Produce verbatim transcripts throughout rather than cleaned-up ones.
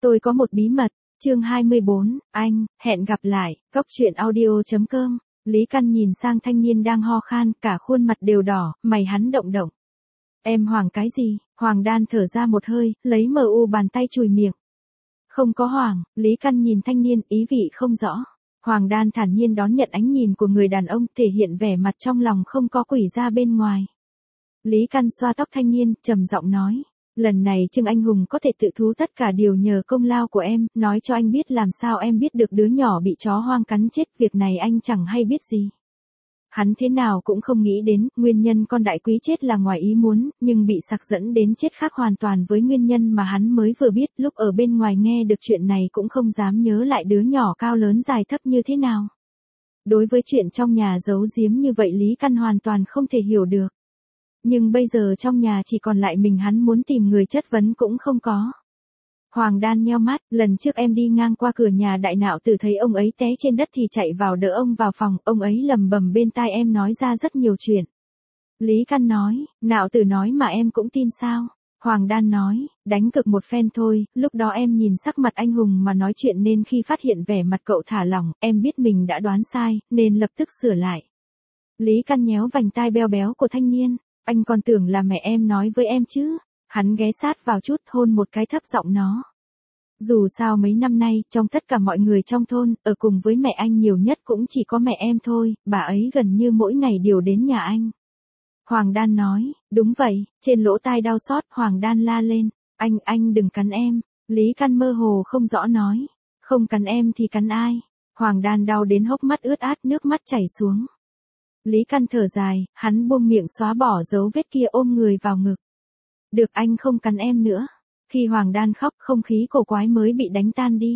Tôi có một bí mật, chương hai mươi bốn, anh, hẹn gặp lại, góc truyện audio.com. Lý Căn nhìn sang thanh niên đang ho khan, cả khuôn mặt đều đỏ, mày hắn động động. Em hoảng cái gì? Hoàng Đan thở ra một hơi, lấy mờ u bàn tay chùi miệng. Không có hoảng, Lý Căn nhìn thanh niên, ý vị không rõ. Hoàng Đan thản nhiên đón nhận ánh nhìn của người đàn ông, thể hiện vẻ mặt trong lòng không có quỷ ra bên ngoài. Lý Căn xoa tóc thanh niên, trầm giọng nói. Lần này Trương Anh Hùng có thể tự thú tất cả điều nhờ công lao của em, nói cho anh biết làm sao em biết được đứa nhỏ bị chó hoang cắn chết, việc này anh chẳng hay biết gì. Hắn thế nào cũng không nghĩ đến, nguyên nhân con đại quý chết là ngoài ý muốn, nhưng bị sặc dẫn đến chết khác hoàn toàn với nguyên nhân mà hắn mới vừa biết, lúc ở bên ngoài nghe được chuyện này cũng không dám nhớ lại đứa nhỏ cao lớn dài thấp như thế nào. Đối với chuyện trong nhà giấu giếm như vậy Lý Căn hoàn toàn không thể hiểu được. Nhưng bây giờ trong nhà chỉ còn lại mình hắn, muốn tìm người chất vấn cũng không có. Hoàng Đan nheo mắt, lần trước em đi ngang qua cửa nhà đại nạo tử thấy ông ấy té trên đất thì chạy vào đỡ ông vào phòng, ông ấy lầm bầm bên tai em nói ra rất nhiều chuyện. Lý Căn nói, nạo tử nói mà em cũng tin sao? Hoàng Đan nói, đánh cực một phen thôi, lúc đó em nhìn sắc mặt anh Hùng mà nói chuyện nên khi phát hiện vẻ mặt cậu thả lỏng, em biết mình đã đoán sai, nên lập tức sửa lại. Lý Căn nhéo vành tai beo béo của thanh niên. Anh còn tưởng là mẹ em nói với em chứ. Hắn ghé sát vào chút, hôn một cái thấp giọng nó. Dù sao mấy năm nay, trong tất cả mọi người trong thôn, ở cùng với mẹ anh nhiều nhất cũng chỉ có mẹ em thôi, bà ấy gần như mỗi ngày đều đến nhà anh. Hoàng Đan nói, đúng vậy, trên lỗ tai đau xót, Hoàng Đan la lên, anh, anh đừng cắn em. Lý Căn mơ hồ không rõ nói, không cắn em thì cắn ai. Hoàng Đan đau đến hốc mắt ướt át, nước mắt chảy xuống. Lý Căn thở dài, hắn buông miệng xóa bỏ dấu vết kia, ôm người vào ngực. Được, anh không cắn em nữa. Khi Hoàng Đan khóc, không khí cổ quái mới bị đánh tan đi.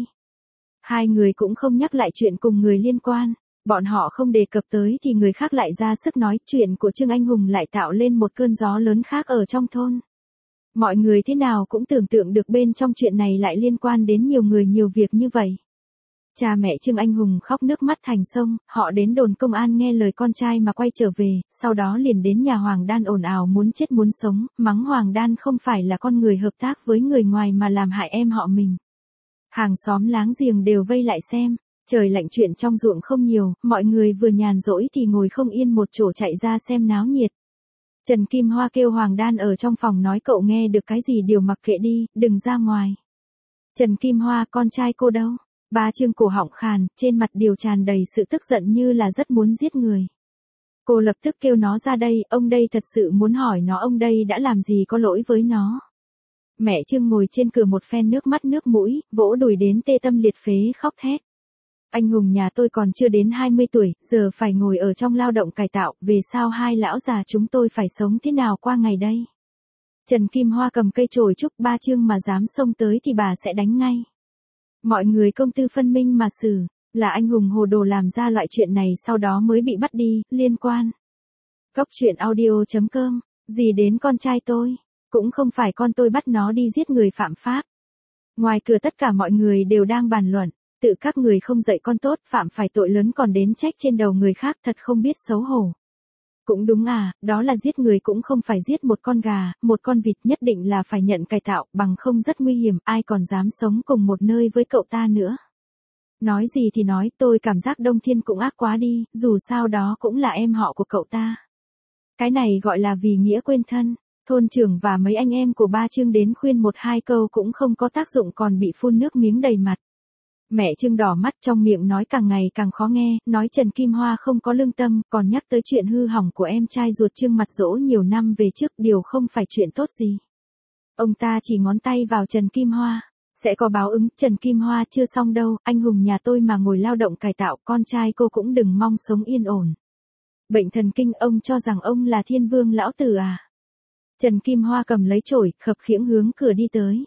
Hai người cũng không nhắc lại chuyện cùng người liên quan. Bọn họ không đề cập tới thì người khác lại ra sức nói, chuyện của Trương Anh Hùng lại tạo lên một cơn gió lớn khác ở trong thôn. Mọi người thế nào cũng tưởng tượng được bên trong chuyện này lại liên quan đến nhiều người nhiều việc như vậy. Cha mẹ Trương Anh Hùng khóc nước mắt thành sông, họ đến đồn công an nghe lời con trai mà quay trở về, sau đó liền đến nhà Hoàng Đan ồn ào muốn chết muốn sống, mắng Hoàng Đan không phải là con người hợp tác với người ngoài mà làm hại em họ mình. Hàng xóm láng giềng đều vây lại xem, trời lạnh chuyện trong ruộng không nhiều, mọi người vừa nhàn rỗi thì ngồi không yên một chỗ chạy ra xem náo nhiệt. Trần Kim Hoa kêu Hoàng Đan ở trong phòng nói cậu nghe được cái gì đều mặc kệ đi, đừng ra ngoài. Trần Kim Hoa, con trai cô đâu? Ba Trương cổ họng khàn, trên mặt đều tràn đầy sự tức giận như là rất muốn giết người. Cô lập tức kêu nó ra đây, ông đây thật sự muốn hỏi nó ông đây đã làm gì có lỗi với nó. Mẹ Trương ngồi trên cửa một phen nước mắt nước mũi, vỗ đùi đến tê tâm liệt phế khóc thét. Anh Hùng nhà tôi còn chưa đến hai mươi tuổi, giờ phải ngồi ở trong lao động cải tạo, về sau hai lão già chúng tôi phải sống thế nào qua ngày đây? Trần Kim Hoa cầm cây chổi trúc, Ba Trương mà dám xông tới thì bà sẽ đánh ngay. Mọi người công tư phân minh mà xử, là anh Hùng hồ đồ làm ra loại chuyện này sau đó mới bị bắt đi, liên quan. Góc truyện audio.com, gì đến con trai tôi, cũng không phải con tôi bắt nó đi giết người phạm pháp. Ngoài cửa tất cả mọi người đều đang bàn luận, tự các người không dạy con tốt, phạm phải tội lớn còn đến trách trên đầu người khác, thật không biết xấu hổ. Cũng đúng à, đó là giết người cũng không phải giết một con gà, một con vịt, nhất định là phải nhận cải tạo, bằng không rất nguy hiểm, ai còn dám sống cùng một nơi với cậu ta nữa. Nói gì thì nói, tôi cảm giác Đông Thiên cũng ác quá đi, dù sao đó cũng là em họ của cậu ta. Cái này gọi là vì nghĩa quên thân, thôn trưởng và mấy anh em của Ba Trương đến khuyên một hai câu cũng không có tác dụng còn bị phun nước miếng đầy mặt. Mẹ Trương đỏ mắt, trong miệng nói càng ngày càng khó nghe, nói Trần Kim Hoa không có lương tâm, còn nhắc tới chuyện hư hỏng của em trai ruột Trương Mặt Dỗ nhiều năm về trước, điều không phải chuyện tốt gì. Ông ta chỉ ngón tay vào Trần Kim Hoa, sẽ có báo ứng, Trần Kim Hoa chưa xong đâu, anh Hùng nhà tôi mà ngồi lao động cải tạo, con trai cô cũng đừng mong sống yên ổn. Bệnh thần kinh, ông cho rằng ông là thiên vương lão tử à? Trần Kim Hoa cầm lấy chổi, khập khiễng hướng cửa đi tới.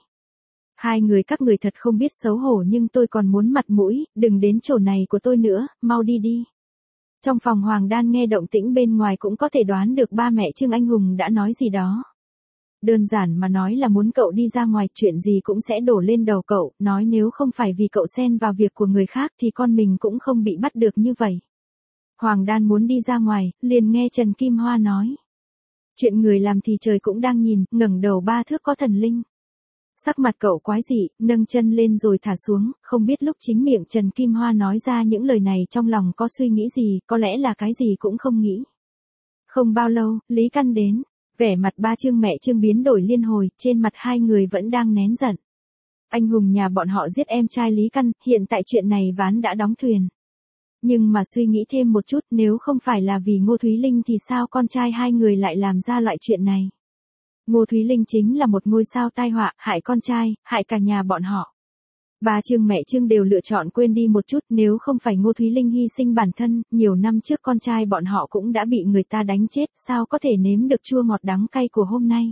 Hai người các người thật không biết xấu hổ, nhưng tôi còn muốn mặt mũi, đừng đến chỗ này của tôi nữa, mau đi đi. Trong phòng Hoàng Đan nghe động tĩnh bên ngoài cũng có thể đoán được ba mẹ Trương Anh Hùng đã nói gì đó. Đơn giản mà nói là muốn cậu đi ra ngoài, chuyện gì cũng sẽ đổ lên đầu cậu, nói nếu không phải vì cậu xen vào việc của người khác thì con mình cũng không bị bắt được như vậy. Hoàng Đan muốn đi ra ngoài, liền nghe Trần Kim Hoa nói. Chuyện người làm thì trời cũng đang nhìn, ngẩng đầu ba thước có thần linh. Sắc mặt cậu quái dị, nâng chân lên rồi thả xuống, không biết lúc chính miệng Trần Kim Hoa nói ra những lời này trong lòng có suy nghĩ gì, có lẽ là cái gì cũng không nghĩ. Không bao lâu, Lý Căn đến, vẻ mặt ba Trương mẹ Trương biến đổi liên hồi, trên mặt hai người vẫn đang nén giận. Anh hùng nhà bọn họ giết em trai Lý Căn, hiện tại chuyện này ván đã đóng thuyền. Nhưng mà suy nghĩ thêm một chút, nếu không phải là vì Ngô Thúy Linh thì sao con trai hai người lại làm ra loại chuyện này. Ngô Thúy Linh chính là một ngôi sao tai họa, hại con trai, hại cả nhà bọn họ. Ba Trương mẹ Trương đều lựa chọn quên đi một chút, nếu không phải Ngô Thúy Linh hy sinh bản thân, nhiều năm trước con trai bọn họ cũng đã bị người ta đánh chết, sao có thể nếm được chua ngọt đắng cay của hôm nay.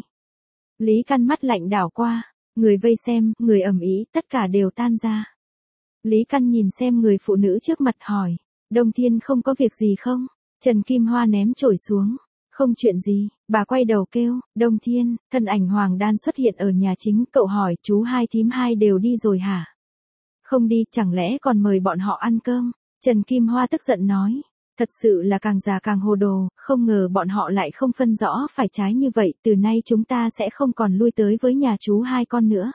Lý Căn mắt lạnh đảo qua, người vây xem, người ầm ĩ, tất cả đều tan ra. Lý Căn nhìn xem người phụ nữ trước mặt hỏi, Đông Thiên không có việc gì không? Trần Kim Hoa ném chổi xuống. Không chuyện gì, bà quay đầu kêu, Đông Thiên, thân ảnh Hoàng Đan xuất hiện ở nhà chính, cậu hỏi, chú hai thím hai đều đi rồi hả? Không đi, chẳng lẽ còn mời bọn họ ăn cơm? Trần Kim Hoa tức giận nói, thật sự là càng già càng hồ đồ, không ngờ bọn họ lại không phân rõ phải trái như vậy, từ nay chúng ta sẽ không còn lui tới với nhà chú hai con nữa.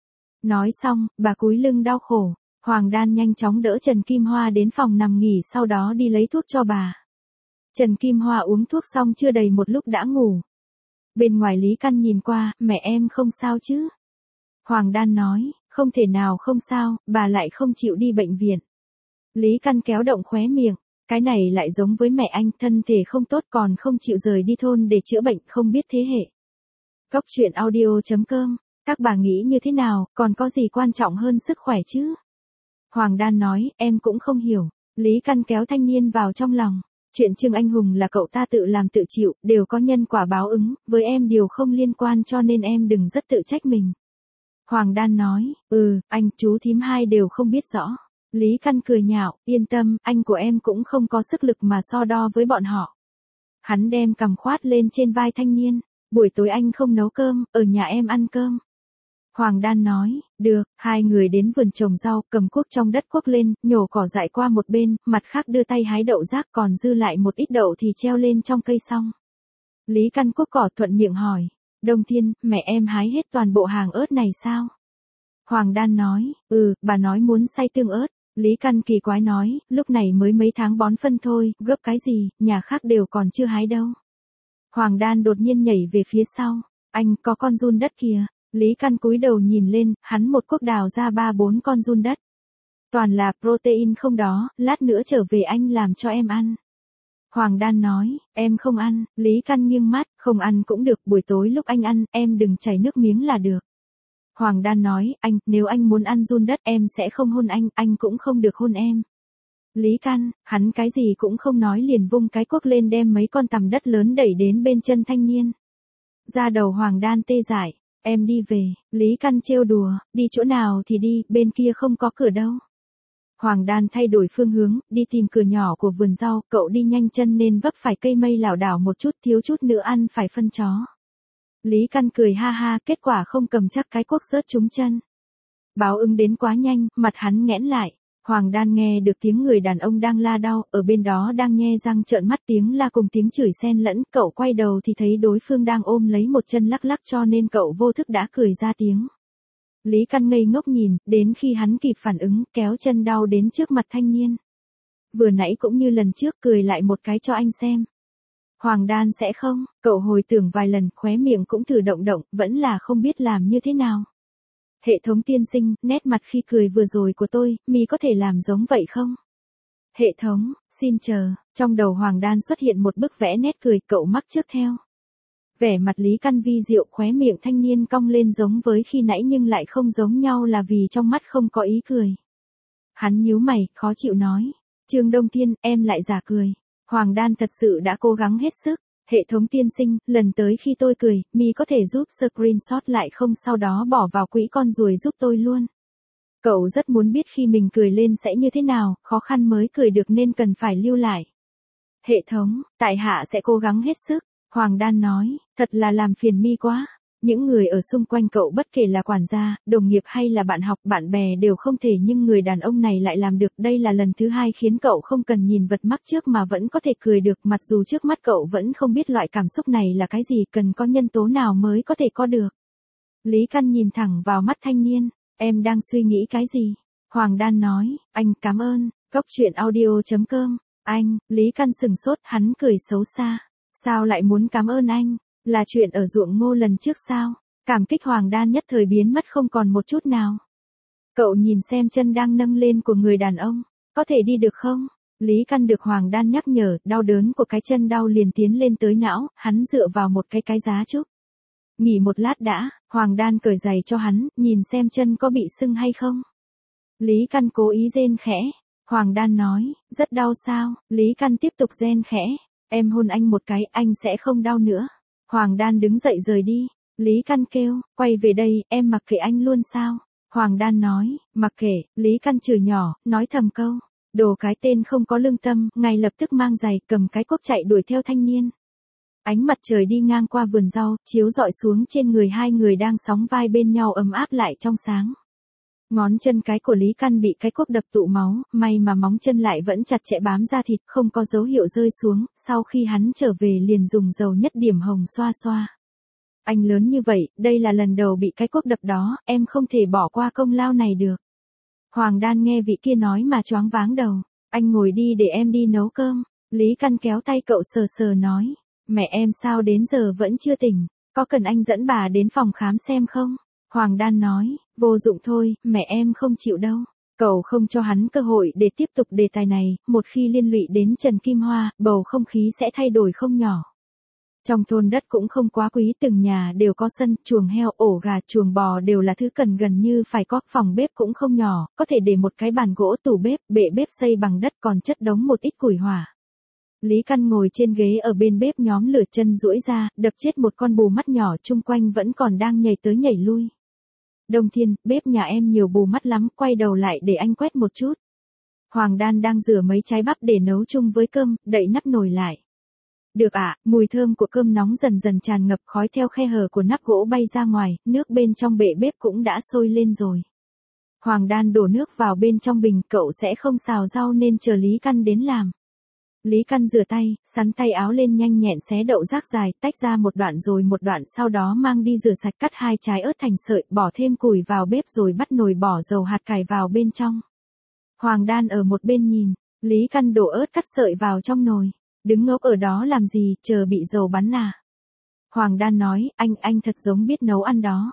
Nói xong, bà cúi lưng đau khổ, Hoàng Đan nhanh chóng đỡ Trần Kim Hoa đến phòng nằm nghỉ sau đó đi lấy thuốc cho bà. Trần Kim Hoa uống thuốc xong chưa đầy một lúc đã ngủ. Bên ngoài Lý Căn nhìn qua, mẹ em không sao chứ? Hoàng Đan nói, không thể nào không sao, bà lại không chịu đi bệnh viện. Lý Căn kéo động khóe miệng, cái này lại giống với mẹ anh, thân thể không tốt còn không chịu rời đi thôn để chữa bệnh, không biết thế hệ. Cốc truyện audio chấm com, các bà nghĩ như thế nào, còn có gì quan trọng hơn sức khỏe chứ? Hoàng Đan nói, em cũng không hiểu. Lý Căn kéo thanh niên vào trong lòng. Chuyện Trương Anh Hùng là cậu ta tự làm tự chịu, đều có nhân quả báo ứng, với em điều không liên quan cho nên em đừng rất tự trách mình. Hoàng Đan nói, ừ, anh, chú thím hai đều không biết rõ. Lý Căn cười nhạo, yên tâm, anh của em cũng không có sức lực mà so đo với bọn họ. Hắn đem cằm khoát lên trên vai thanh niên, buổi tối anh không nấu cơm, ở nhà em ăn cơm. Hoàng Đan nói, được, hai người đến vườn trồng rau, cầm cuốc trong đất cuốc lên, nhổ cỏ dại qua một bên, mặt khác đưa tay hái đậu rác còn dư lại một ít đậu thì treo lên trong cây xong. Lý Căn cuốc cỏ thuận miệng hỏi, Đông Thiên, mẹ em hái hết toàn bộ hàng ớt này sao? Hoàng Đan nói, ừ, bà nói muốn xay tương ớt. Lý Căn kỳ quái nói, lúc này mới mấy tháng bón phân thôi, gấp cái gì, nhà khác đều còn chưa hái đâu. Hoàng Đan đột nhiên nhảy về phía sau, anh có con giun đất kìa. Lý Căn cúi đầu nhìn lên, hắn một cuốc đào ra ba bốn con giun đất. Toàn là protein không đó, lát nữa trở về anh làm cho em ăn. Hoàng Đan nói, em không ăn, Lý Căn nghiêng mắt, không ăn cũng được, buổi tối lúc anh ăn, em đừng chảy nước miếng là được. Hoàng Đan nói, anh, nếu anh muốn ăn giun đất em sẽ không hôn anh, anh cũng không được hôn em. Lý Căn, hắn cái gì cũng không nói liền vung cái cuốc lên đem mấy con tằm đất lớn đẩy đến bên chân thanh niên. Da đầu Hoàng Đan tê dại. Em đi về, Lý Căn trêu đùa, đi chỗ nào thì đi, bên kia không có cửa đâu. Hoàng Đan thay đổi phương hướng, đi tìm cửa nhỏ của vườn rau, cậu đi nhanh chân nên vấp phải cây mây lảo đảo một chút, thiếu chút nữa ăn phải phân chó. Lý Căn cười ha ha, kết quả không cầm chắc cái cuốc rớt trúng chân. Báo ứng đến quá nhanh, mặt hắn nghẽn lại. Hoàng Đan nghe được tiếng người đàn ông đang la đau, ở bên đó đang nhe răng trợn mắt tiếng la cùng tiếng chửi xen lẫn, cậu quay đầu thì thấy đối phương đang ôm lấy một chân lắc lắc cho nên cậu vô thức đã cười ra tiếng. Lý Căn ngây ngốc nhìn, đến khi hắn kịp phản ứng, kéo chân đau đến trước mặt thanh niên. Vừa nãy cũng như lần trước cười lại một cái cho anh xem. Hoàng Đan sẽ không, cậu hồi tưởng vài lần, khóe miệng cũng thử động động, vẫn là không biết làm như thế nào. Hệ thống tiên sinh, nét mặt khi cười vừa rồi của tôi, mi có thể làm giống vậy không? Hệ thống, xin chờ, trong đầu Hoàng Đan xuất hiện một bức vẽ nét cười, cậu mắc trước theo. Vẻ mặt Lý Căn vi diệu, khóe miệng thanh niên cong lên giống với khi nãy nhưng lại không giống nhau là vì trong mắt không có ý cười. Hắn nhíu mày, khó chịu nói, Trương Đông Thiên, em lại giả cười. Hoàng Đan thật sự đã cố gắng hết sức. Hệ thống tiên sinh, lần tới khi tôi cười, mi có thể giúp screenshot lại không sau đó bỏ vào quỹ con ruồi giúp tôi luôn. Cậu rất muốn biết khi mình cười lên sẽ như thế nào, khó khăn mới cười được nên cần phải lưu lại. Hệ thống, tại hạ sẽ cố gắng hết sức. Hoàng Đan nói, thật là làm phiền mi quá. Những người ở xung quanh cậu bất kể là quản gia, đồng nghiệp hay là bạn học, bạn bè đều không thể nhưng người đàn ông này lại làm được. Đây là lần thứ hai khiến cậu không cần nhìn vật mắc trước mà vẫn có thể cười được mặc dù trước mắt cậu vẫn không biết loại cảm xúc này là cái gì cần có nhân tố nào mới có thể có được. Lý Căn nhìn thẳng vào mắt thanh niên, em đang suy nghĩ cái gì? Hoàng Đan nói, anh cảm ơn, Cốc truyện audio.com, anh, Lý Căn sừng sốt, hắn cười xấu xa. Sao lại muốn cảm ơn anh? Là chuyện ở ruộng ngô lần trước sao? Cảm kích Hoàng Đan nhất thời biến mất không còn một chút nào. Cậu nhìn xem chân đang nâng lên của người đàn ông, có thể đi được không? Lý Căn được Hoàng Đan nhắc nhở, đau đớn của cái chân đau liền tiến lên tới não, hắn dựa vào một cái cái giá trúc. Nghỉ một lát đã, Hoàng Đan cởi giày cho hắn, nhìn xem chân có bị sưng hay không. Lý Căn cố ý rên khẽ. Hoàng Đan nói, rất đau sao? Lý Căn tiếp tục rên khẽ. Em hôn anh một cái, anh sẽ không đau nữa. Hoàng Đan đứng dậy rời đi. Lý Căn kêu, quay về đây, em mặc kệ anh luôn sao? Hoàng Đan nói, mặc kệ, Lý Căn chửi nhỏ, nói thầm câu. Đồ cái tên không có lương tâm, ngay lập tức mang giày, cầm cái cuốc chạy đuổi theo thanh niên. Ánh mặt trời đi ngang qua vườn rau, chiếu rọi xuống trên người hai người đang sóng vai bên nhau ấm áp lại trong sáng. Ngón chân cái của Lý Căn bị cái cuốc đập tụ máu, may mà móng chân lại vẫn chặt chẽ bám ra thịt, không có dấu hiệu rơi xuống, sau khi hắn trở về liền dùng dầu nhất điểm hồng xoa xoa. Anh lớn như vậy, đây là lần đầu bị cái cuốc đập đó, em không thể bỏ qua công lao này được. Hoàng Đan nghe vị kia nói mà choáng váng đầu, anh ngồi đi để em đi nấu cơm. Lý Căn kéo tay cậu sờ sờ nói, mẹ em sao đến giờ vẫn chưa tỉnh, có cần anh dẫn bà đến phòng khám xem không? Hoàng Đan nói, vô dụng thôi, mẹ em không chịu đâu. Cậu không cho hắn cơ hội để tiếp tục đề tài này, một khi liên lụy đến Trần Kim Hoa, bầu không khí sẽ thay đổi không nhỏ. Trong thôn đất cũng không quá quý, từng nhà đều có sân, chuồng heo, ổ gà, chuồng bò đều là thứ cần gần như phải có, phòng bếp cũng không nhỏ, có thể để một cái bàn gỗ, tủ bếp, bệ bếp xây bằng đất còn chất đống một ít củi hỏa. Lý Căn ngồi trên ghế ở bên bếp nhóm lửa, chân duỗi ra, đập chết một con bù mắt nhỏ chung quanh vẫn còn đang nhảy tới nhảy lui. Đông Thiên, bếp nhà em nhiều bù mắt lắm, quay đầu lại để anh quét một chút. Hoàng Đan đang rửa mấy trái bắp để nấu chung với cơm, đậy nắp nồi lại. Được ạ, à, mùi thơm của cơm nóng dần dần tràn ngập, khói theo khe hở của nắp gỗ bay ra ngoài, nước bên trong bệ bếp cũng đã sôi lên rồi. Hoàng Đan đổ nước vào bên trong bình, cậu sẽ không xào rau nên chờ Lý Căn đến làm. Lý Căn rửa tay, sắn tay áo lên nhanh nhẹn xé đậu rác dài, tách ra một đoạn rồi một đoạn, sau đó mang đi rửa sạch, cắt hai trái ớt thành sợi, bỏ thêm củi vào bếp rồi bắt nồi bỏ dầu hạt cải vào bên trong. Hoàng Đan ở một bên nhìn, Lý Căn đổ ớt cắt sợi vào trong nồi. Đứng ngốc ở đó làm gì, chờ bị dầu bắn à? Hoàng Đan nói, anh, anh thật giống biết nấu ăn đó.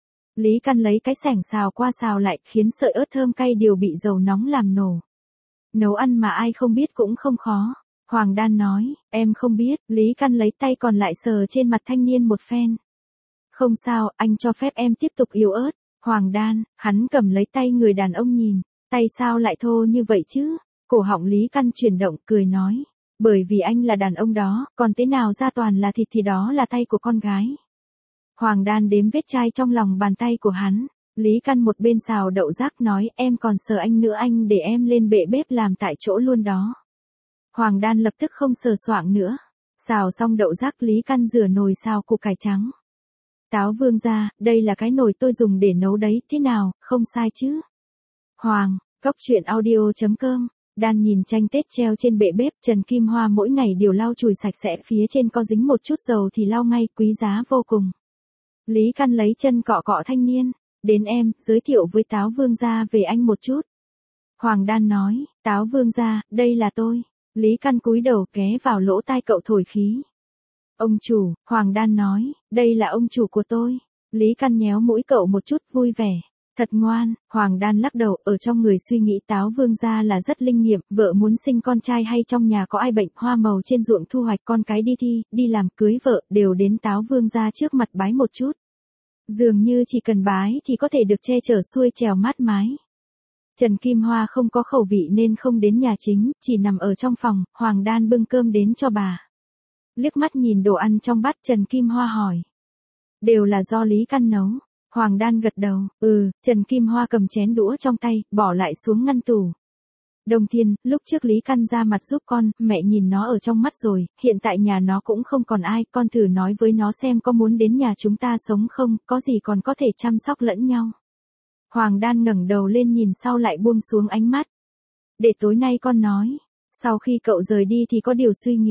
Lý Căn lấy cái xẻng xào qua xào lại, khiến sợi ớt thơm cay đều bị dầu nóng làm nổ. Nấu ăn mà ai không biết cũng không khó. Hoàng Đan nói, em không biết. Lý Căn lấy tay còn lại sờ trên mặt thanh niên một phen. Không sao, anh cho phép em tiếp tục yếu ớt. Hoàng Đan, hắn cầm lấy tay người đàn ông nhìn, tay sao lại thô như vậy chứ? Cổ họng Lý Căn chuyển động, cười nói. Bởi vì anh là đàn ông đó, còn thế nào ra toàn là thịt thì đó là tay của con gái. Hoàng Đan đếm vết chai trong lòng bàn tay của hắn. Lý Căn một bên xào đậu rác nói, em còn sờ anh nữa, anh để em lên bệ bếp làm tại chỗ luôn đó. Hoàng Đan lập tức không sờ soạng nữa. Xào xong đậu rác, Lý Căn rửa nồi xào củ cải trắng. Táo Vương gia, đây là cái nồi tôi dùng để nấu đấy, thế nào, không sai chứ? Hoàng, Cốc truyện audio.com. Đan nhìn tranh Tết treo trên bệ bếp, Trần Kim Hoa mỗi ngày đều lau chùi sạch sẽ, phía trên có dính một chút dầu thì lau ngay, quý giá vô cùng. Lý Căn lấy chân cọ cọ thanh niên, đến em, giới thiệu với Táo Vương gia về anh một chút. Hoàng Đan nói, Táo Vương gia, đây là tôi. Lý Căn cúi đầu ghé vào lỗ tai cậu thổi khí. Ông chủ, Hoàng Đan nói, đây là ông chủ của tôi. Lý Căn nhéo mũi cậu một chút, vui vẻ. Thật ngoan. Hoàng Đan lắc đầu, ở trong người suy nghĩ Táo Vương gia là rất linh nghiệm, vợ muốn sinh con trai hay trong nhà có ai bệnh, hoa màu trên ruộng thu hoạch, con cái đi thi, đi làm, cưới vợ, đều đến Táo Vương gia trước mặt bái một chút. Dường như chỉ cần bái thì có thể được che chở xuôi trèo mát mái. Trần Kim Hoa không có khẩu vị nên không đến nhà chính, chỉ nằm ở trong phòng, Hoàng Đan bưng cơm đến cho bà. Liếc mắt nhìn đồ ăn trong bát, Trần Kim Hoa hỏi. Đều là do Lý Căn nấu. Hoàng Đan gật đầu, ừ, Trần Kim Hoa cầm chén đũa trong tay, bỏ lại xuống ngăn tủ. Đông Thiên, lúc trước Lý Căn ra mặt giúp con, mẹ nhìn nó ở trong mắt rồi, hiện tại nhà nó cũng không còn ai, con thử nói với nó xem có muốn đến nhà chúng ta sống không, có gì còn có thể chăm sóc lẫn nhau. Hoàng Đan ngẩng đầu lên nhìn sau lại buông xuống ánh mắt. Để tối nay con nói. Sau khi cậu rời đi thì có điều suy nghĩ.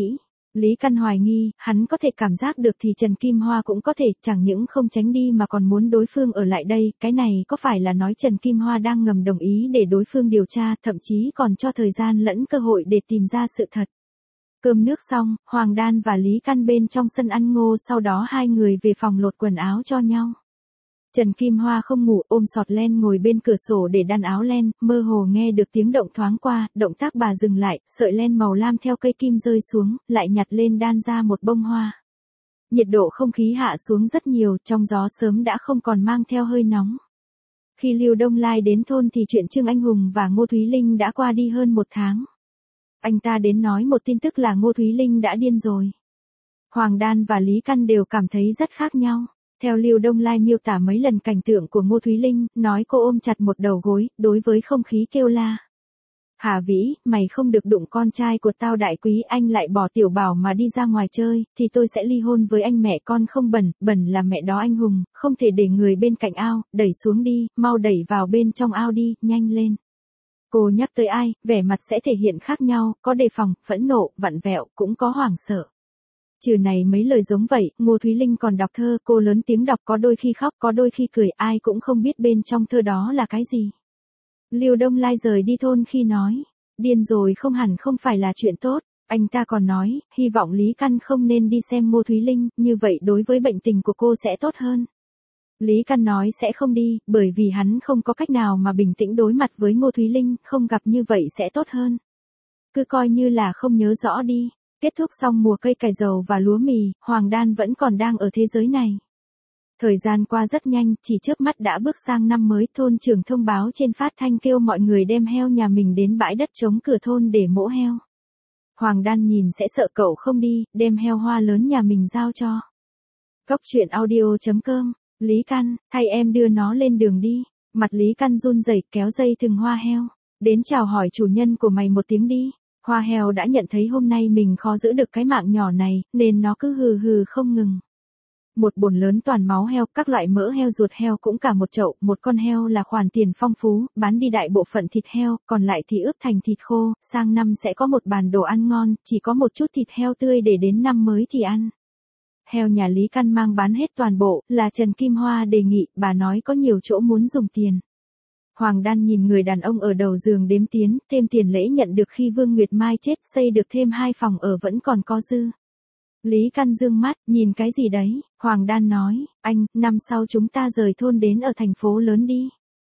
Lý Căn hoài nghi, hắn có thể cảm giác được thì Trần Kim Hoa cũng có thể, chẳng những không tránh đi mà còn muốn đối phương ở lại đây, cái này có phải là nói Trần Kim Hoa đang ngầm đồng ý để đối phương điều tra, thậm chí còn cho thời gian lẫn cơ hội để tìm ra sự thật. Cơm nước xong, Hoàng Đan và Lý Căn bên trong sân ăn ngô, sau đó hai người về phòng lột quần áo cho nhau. Trần Kim Hoa không ngủ, ôm sọt len ngồi bên cửa sổ để đan áo len, mơ hồ nghe được tiếng động thoáng qua, động tác bà dừng lại, sợi len màu lam theo cây kim rơi xuống, lại nhặt lên đan ra một bông hoa. Nhiệt độ không khí hạ xuống rất nhiều, trong gió sớm đã không còn mang theo hơi nóng. Khi Lưu Đông Lai đến thôn thì chuyện Trương Anh Hùng và Ngô Thúy Linh đã qua đi hơn một tháng. Anh ta đến nói một tin tức là Ngô Thúy Linh đã điên rồi. Hoàng Đan và Lý Căn đều cảm thấy rất khác nhau. Theo Lưu Đông Lai miêu tả mấy lần cảnh tượng của Ngô Thúy Linh, nói cô ôm chặt một đầu gối, đối với không khí kêu la. Hà Vĩ, mày không được đụng con trai của tao Đại Quý, anh lại bỏ Tiểu Bảo mà đi ra ngoài chơi, thì tôi sẽ ly hôn với anh. Mẹ con không bẩn, bẩn là mẹ đó anh Hùng, không thể để người bên cạnh ao, đẩy xuống đi, mau đẩy vào bên trong ao đi, nhanh lên. Cô nhắc tới ai, vẻ mặt sẽ thể hiện khác nhau, có đề phòng, phẫn nộ, vặn vẹo, cũng có hoảng sợ. Trừ này mấy lời giống vậy, Ngô Thúy Linh còn đọc thơ, cô lớn tiếng đọc, có đôi khi khóc, có đôi khi cười, ai cũng không biết bên trong thơ đó là cái gì. Lưu Đông Lai rời đi thôn khi nói, điên rồi không hẳn không phải là chuyện tốt, anh ta còn nói, hy vọng Lý Căn không nên đi xem Ngô Thúy Linh, như vậy đối với bệnh tình của cô sẽ tốt hơn. Lý Căn nói sẽ không đi, bởi vì hắn không có cách nào mà bình tĩnh đối mặt với Ngô Thúy Linh, không gặp như vậy sẽ tốt hơn. Cứ coi như là không nhớ rõ đi. Kết thúc xong mùa cây cải dầu và lúa mì, Hoàng Đan vẫn còn đang ở thế giới này. Thời gian qua rất nhanh, chỉ chớp mắt đã bước sang năm mới, thôn trưởng thông báo trên phát thanh kêu mọi người đem heo nhà mình đến bãi đất trống cửa thôn để mổ heo. Hoàng Đan nhìn sẽ sợ cậu không đi, đem heo hoa lớn nhà mình giao cho. Cốc truyện audio chấm com, Lý Căn, thay em đưa nó lên đường đi. Mặt Lý Căn run rẩy kéo dây thừng hoa heo. Đến chào hỏi chủ nhân của mày một tiếng đi. Hoa heo đã nhận thấy hôm nay mình khó giữ được cái mạng nhỏ này, nên nó cứ hừ hừ không ngừng. Một bồn lớn toàn máu heo, các loại mỡ heo, ruột heo cũng cả một chậu, một con heo là khoản tiền phong phú, bán đi đại bộ phận thịt heo, còn lại thì ướp thành thịt khô, sang năm sẽ có một bàn đồ ăn ngon, chỉ có một chút thịt heo tươi để đến năm mới thì ăn. Heo nhà Lý Căn mang bán hết toàn bộ, là Trần Kim Hoa đề nghị, bà nói có nhiều chỗ muốn dùng tiền. Hoàng Đan nhìn người đàn ông ở đầu giường đếm tiến, thêm tiền lễ nhận được khi Vương Nguyệt Mai chết, xây được thêm hai phòng ở vẫn còn có dư. Lý Căn dương mắt, nhìn cái gì đấy, Hoàng Đan nói, anh, năm sau chúng ta rời thôn đến ở thành phố lớn đi.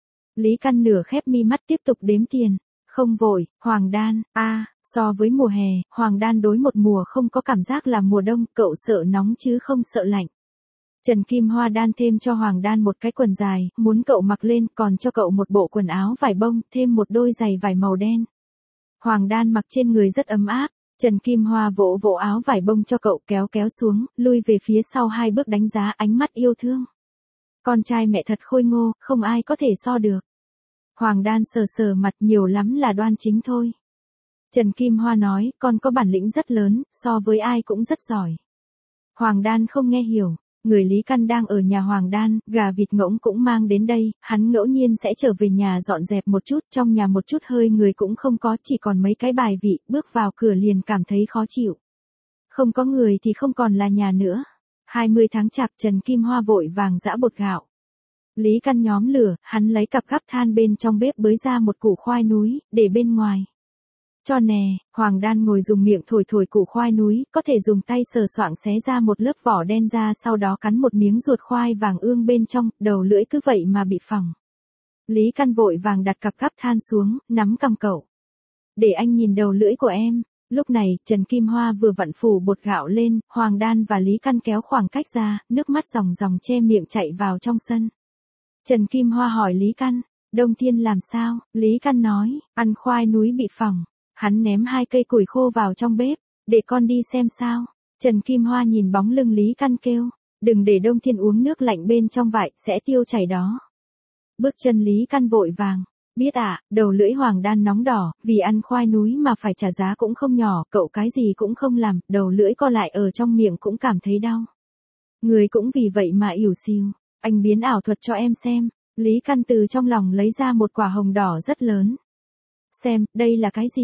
Lý Căn nửa khép mi mắt tiếp tục đếm tiền, không vội, Hoàng Đan, a à, so với mùa hè, Hoàng Đan đối một mùa không có cảm giác là mùa đông, cậu sợ nóng chứ không sợ lạnh. Trần Kim Hoa đan thêm cho Hoàng Đan một cái quần dài, muốn cậu mặc lên, còn cho cậu một bộ quần áo vải bông, thêm một đôi giày vải màu đen. Hoàng Đan mặc trên người rất ấm áp, Trần Kim Hoa vỗ vỗ áo vải bông cho cậu, kéo kéo xuống, lui về phía sau hai bước đánh giá, ánh mắt yêu thương. Con trai mẹ thật khôi ngô, không ai có thể so được. Hoàng Đan sờ sờ mặt, nhiều lắm là đoan chính thôi. Trần Kim Hoa nói, con có bản lĩnh rất lớn, so với ai cũng rất giỏi. Hoàng Đan không nghe hiểu. Người Lý Căn đang ở nhà Hoàng Đan, gà vịt ngỗng cũng mang đến đây, hắn ngẫu nhiên sẽ trở về nhà dọn dẹp một chút, trong nhà một chút hơi người cũng không có, chỉ còn mấy cái bài vị, bước vào cửa liền cảm thấy khó chịu. Không có người thì không còn là nhà nữa. hai mươi tháng chạp, Trần Kim Hoa vội vàng giã bột gạo. Lý Căn nhóm lửa, hắn lấy cặp gắp than bên trong bếp bới ra một củ khoai núi, để bên ngoài. Cho nè, Hoàng Đan ngồi dùng miệng thổi thổi củ khoai núi, có thể dùng tay sờ soạng xé ra một lớp vỏ đen ra, sau đó cắn một miếng ruột khoai vàng ương bên trong, đầu lưỡi cứ vậy mà bị phỏng. Lý Căn vội vàng đặt cặp gắp than xuống, nắm cầm cậu. Để anh nhìn đầu lưỡi của em. Lúc này, Trần Kim Hoa vừa vặn phủ bột gạo lên, Hoàng Đan và Lý Căn kéo khoảng cách ra, nước mắt ròng ròng che miệng chạy vào trong sân. Trần Kim Hoa hỏi Lý Căn, Đông Thiên làm sao? Lý Căn nói, ăn khoai núi bị phỏng. Hắn ném hai cây củi khô vào trong bếp, để con đi xem sao. Trần Kim Hoa nhìn bóng lưng Lý Căn kêu, đừng để Đông Thiên uống nước lạnh bên trong vại, sẽ tiêu chảy đó. Bước chân Lý Căn vội vàng, biết ạ, à, đầu lưỡi Hoàng Đan nóng đỏ, vì ăn khoai núi mà phải trả giá cũng không nhỏ, cậu cái gì cũng không làm, đầu lưỡi co lại ở trong miệng cũng cảm thấy đau. Người cũng vì vậy mà ỉu xìu, anh biến ảo thuật cho em xem. Lý Căn từ trong lòng lấy ra một quả hồng đỏ rất lớn. Xem, đây là cái gì?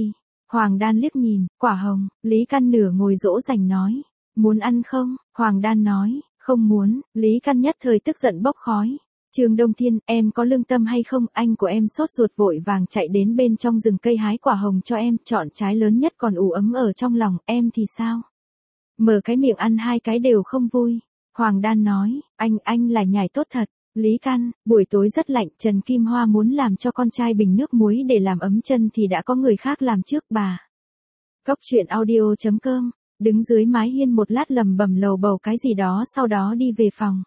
Hoàng Đan liếc nhìn, quả hồng, Lý Căn nửa ngồi dỗ dành nói. Muốn ăn không? Hoàng Đan nói, không muốn, Lý Căn nhất thời tức giận bốc khói. Trương Đông Thiên, em có lương tâm hay không? Anh của em sốt ruột vội vàng chạy đến bên trong rừng cây hái quả hồng cho em, chọn trái lớn nhất còn ủ ấm ở trong lòng, em thì sao? Mở cái miệng ăn hai cái đều không vui. Hoàng Đan nói, anh, anh là nhảy tốt thật. Lý Căn, buổi tối rất lạnh, Trần Kim Hoa muốn làm cho con trai bình nước muối để làm ấm chân thì đã có người khác làm trước bà. Góc truyện audio chấm com, đứng dưới mái hiên một lát lầm bầm lầu bầu cái gì đó sau đó đi về phòng.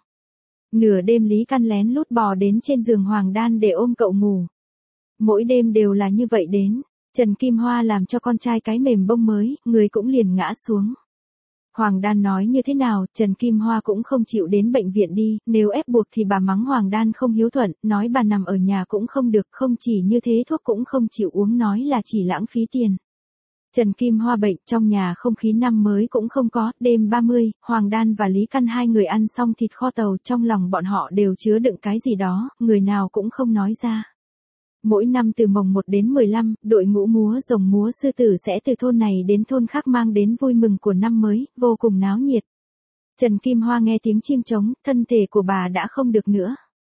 Nửa đêm Lý Căn lén lút bò đến trên giường Hoàng Đan để ôm cậu ngủ. Mỗi đêm đều là như vậy đến, Trần Kim Hoa làm cho con trai cái mềm bông mới, người cũng liền ngã xuống. Hoàng Đan nói như thế nào, Trần Kim Hoa cũng không chịu đến bệnh viện đi, nếu ép buộc thì bà mắng Hoàng Đan không hiếu thuận, nói bà nằm ở nhà cũng không được, không chỉ như thế thuốc cũng không chịu uống nói là chỉ lãng phí tiền. Trần Kim Hoa bệnh, trong nhà không khí năm mới cũng không có, đêm ba mươi, Hoàng Đan và Lý Căn hai người ăn xong thịt kho tàu, trong lòng bọn họ đều chứa đựng cái gì đó, người nào cũng không nói ra. Mỗi năm từ mồng một đến mười lăm, đội ngũ múa rồng múa sư tử sẽ từ thôn này đến thôn khác mang đến vui mừng của năm mới, vô cùng náo nhiệt. Trần Kim Hoa nghe tiếng chiêng trống, thân thể của bà đã không được nữa.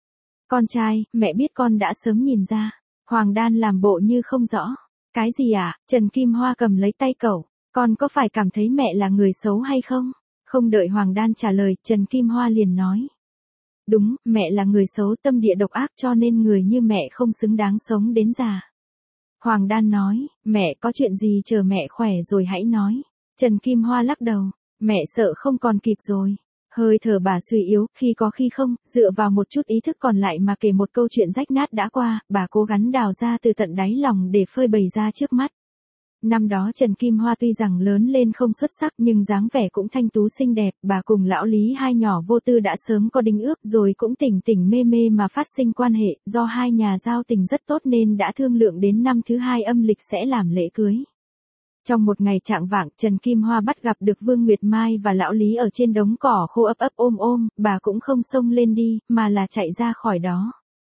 Con trai, mẹ biết con đã sớm nhìn ra. Hoàng Đan làm bộ như không rõ. Cái gì à? Trần Kim Hoa cầm lấy tay cậu. Con có phải cảm thấy mẹ là người xấu hay không? Không đợi Hoàng Đan trả lời, Trần Kim Hoa liền nói. Đúng, mẹ là người xấu tâm địa độc ác cho nên người như mẹ không xứng đáng sống đến già. Hoàng Đan nói, mẹ có chuyện gì chờ mẹ khỏe rồi hãy nói. Trần Kim Hoa lắc đầu, mẹ sợ không còn kịp rồi. Hơi thở bà suy yếu, khi có khi không, dựa vào một chút ý thức còn lại mà kể một câu chuyện rách nát đã qua, bà cố gắng đào ra từ tận đáy lòng để phơi bày ra trước mắt. Năm đó Trần Kim Hoa tuy rằng lớn lên không xuất sắc nhưng dáng vẻ cũng thanh tú xinh đẹp, bà cùng lão Lý hai nhỏ vô tư đã sớm có đính ước rồi cũng tỉnh tỉnh mê mê mà phát sinh quan hệ, do hai nhà giao tình rất tốt nên đã thương lượng đến năm thứ hai âm lịch sẽ làm lễ cưới. Trong một ngày trạng vạng, Trần Kim Hoa bắt gặp được Vương Nguyệt Mai và lão Lý ở trên đống cỏ khô ấp ấp ôm ôm, bà cũng không xông lên đi, mà là chạy ra khỏi đó.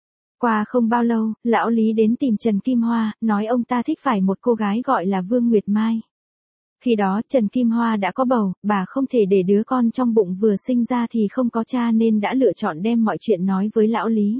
Qua không bao lâu, lão Lý đến tìm Trần Kim Hoa, nói ông ta thích phải một cô gái gọi là Vương Nguyệt Mai. Khi đó Trần Kim Hoa đã có bầu, bà không thể để đứa con trong bụng vừa sinh ra thì không có cha nên đã lựa chọn đem mọi chuyện nói với lão Lý.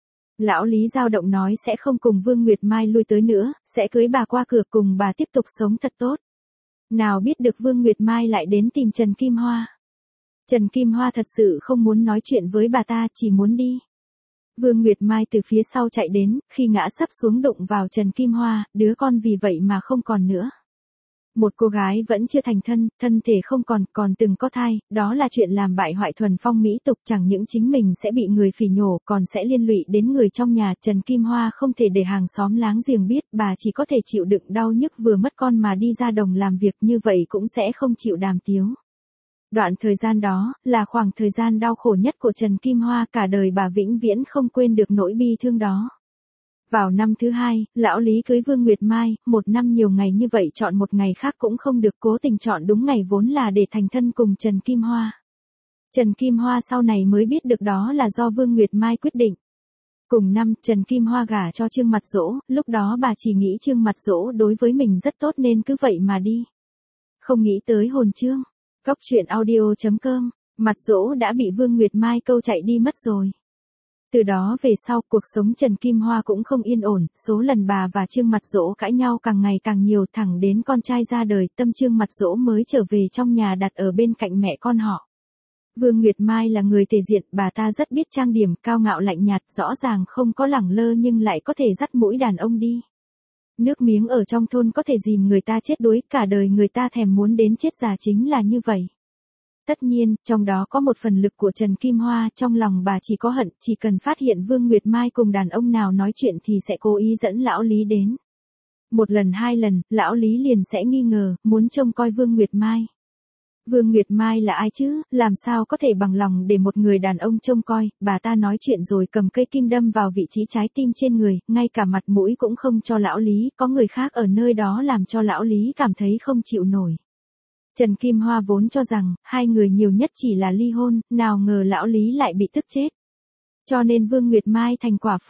Lão Lý dao động nói sẽ không cùng Vương Nguyệt Mai lui tới nữa, sẽ cưới bà qua cửa cùng bà tiếp tục sống thật tốt. Nào biết được Vương Nguyệt Mai lại đến tìm Trần Kim Hoa. Trần Kim Hoa thật sự không muốn nói chuyện với bà ta, chỉ muốn đi. Vương Nguyệt Mai từ phía sau chạy đến, khi ngã sắp xuống đụng vào Trần Kim Hoa, đứa con vì vậy mà không còn nữa. Một cô gái vẫn chưa thành thân, thân thể không còn, còn từng có thai, đó là chuyện làm bại hoại thuần phong mỹ tục, chẳng những chính mình sẽ bị người phỉ nhổ, còn sẽ liên lụy đến người trong nhà. Trần Kim Hoa không thể để hàng xóm láng giềng biết, bà chỉ có thể chịu đựng đau nhức vừa mất con mà đi ra đồng làm việc, như vậy cũng sẽ không chịu đàm tiếu. Đoạn thời gian đó, là khoảng thời gian đau khổ nhất của Trần Kim Hoa, cả đời bà vĩnh viễn không quên được nỗi bi thương đó. Vào năm thứ hai, lão Lý cưới Vương Nguyệt Mai, một năm nhiều ngày như vậy chọn một ngày khác cũng không được, cố tình chọn đúng ngày vốn là để thành thân cùng Trần Kim Hoa. Trần Kim Hoa sau này mới biết được đó là do Vương Nguyệt Mai quyết định. Cùng năm, Trần Kim Hoa gả cho Trương Mặt Dỗ, lúc đó bà chỉ nghĩ Trương Mặt Dỗ đối với mình rất tốt nên cứ vậy mà đi. Không nghĩ tới hồn Trương. Góc truyện audio chấm com, Mặt Dỗ đã bị Vương Nguyệt Mai câu chạy đi mất rồi. Từ đó về sau, cuộc sống Trần Kim Hoa cũng không yên ổn, số lần bà và Trương Mặt Dỗ cãi nhau càng ngày càng nhiều, thẳng đến con trai ra đời, tâm Trương Mặt Dỗ mới trở về trong nhà đặt ở bên cạnh mẹ con họ. Vương Nguyệt Mai là người thể diện, bà ta rất biết trang điểm, cao ngạo lạnh nhạt, rõ ràng không có lẳng lơ nhưng lại có thể dắt mũi đàn ông đi. Nước miếng ở trong thôn có thể dìm người ta chết đuối, cả đời người ta thèm muốn đến chết già chính là như vậy. Tất nhiên, trong đó có một phần lực của Trần Kim Hoa, trong lòng bà chỉ có hận, chỉ cần phát hiện Vương Nguyệt Mai cùng đàn ông nào nói chuyện thì sẽ cố ý dẫn lão Lý đến. Một lần hai lần, lão Lý liền sẽ nghi ngờ, muốn trông coi Vương Nguyệt Mai. Vương Nguyệt Mai là ai chứ, làm sao có thể bằng lòng để một người đàn ông trông coi, bà ta nói chuyện rồi cầm cây kim đâm vào vị trí trái tim trên người, ngay cả mặt mũi cũng không cho lão Lý, có người khác ở nơi đó làm cho lão Lý cảm thấy không chịu nổi. Trần Kim Hoa vốn cho rằng, hai người nhiều nhất chỉ là ly hôn, nào ngờ lão Lý lại bị tức chết. Cho nên Vương Nguyệt Mai thành quả phụ.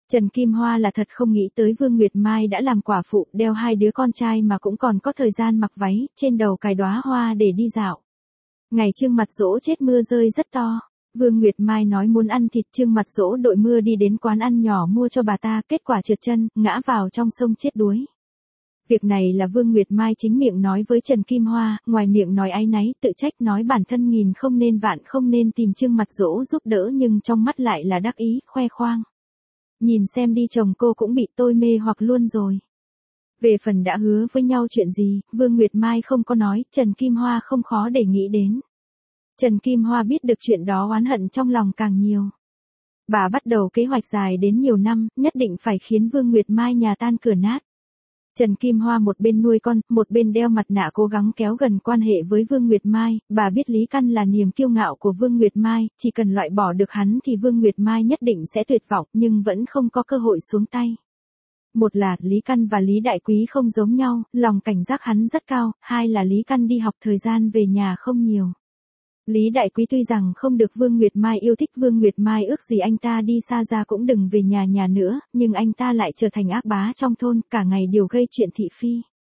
Trần Kim Hoa là thật không nghĩ tới Vương Nguyệt Mai đã làm quả phụ, đeo hai đứa con trai mà cũng còn có thời gian mặc váy, trên đầu cài đóa hoa để đi dạo. Ngày Trương Mặt Dỗ chết mưa rơi rất to. Vương Nguyệt Mai nói muốn ăn thịt, Trương Mặt Dỗ đội mưa đi đến quán ăn nhỏ mua cho bà ta, kết quả trượt chân, ngã vào trong sông chết đuối. Việc này là Vương Nguyệt Mai chính miệng nói với Trần Kim Hoa, ngoài miệng nói áy náy, tự trách nói bản thân nghìn không nên vạn không nên tìm Trương Mặt Dỗ giúp đỡ, nhưng trong mắt lại là đắc ý, khoe khoang. Nhìn xem đi, chồng cô cũng bị tôi mê hoặc luôn rồi. Về phần đã hứa với nhau chuyện gì, Vương Nguyệt Mai không có nói, Trần Kim Hoa không khó để nghĩ đến. Trần Kim Hoa biết được chuyện đó oán hận trong lòng càng nhiều. Bà bắt đầu kế hoạch dài đến nhiều năm, nhất định phải khiến Vương Nguyệt Mai nhà tan cửa nát. Trần Kim Hoa một bên nuôi con, một bên đeo mặt nạ cố gắng kéo gần quan hệ với Vương Nguyệt Mai, bà biết Lý Căn là niềm kiêu ngạo của Vương Nguyệt Mai, chỉ cần loại bỏ được hắn thì Vương Nguyệt Mai nhất định sẽ tuyệt vọng, nhưng vẫn không có cơ hội xuống tay. Một là Lý Căn và Lý Đại Quý không giống nhau, lòng cảnh giác hắn rất cao, hai là Lý Căn đi học thời gian về nhà không nhiều. Lý Đại Quý tuy rằng không được Vương Nguyệt Mai yêu thích, Vương Nguyệt Mai ước gì anh ta đi xa ra cũng đừng về nhà nhà nữa, nhưng anh ta lại trở thành ác bá trong thôn, cả ngày đều gây chuyện thị phi.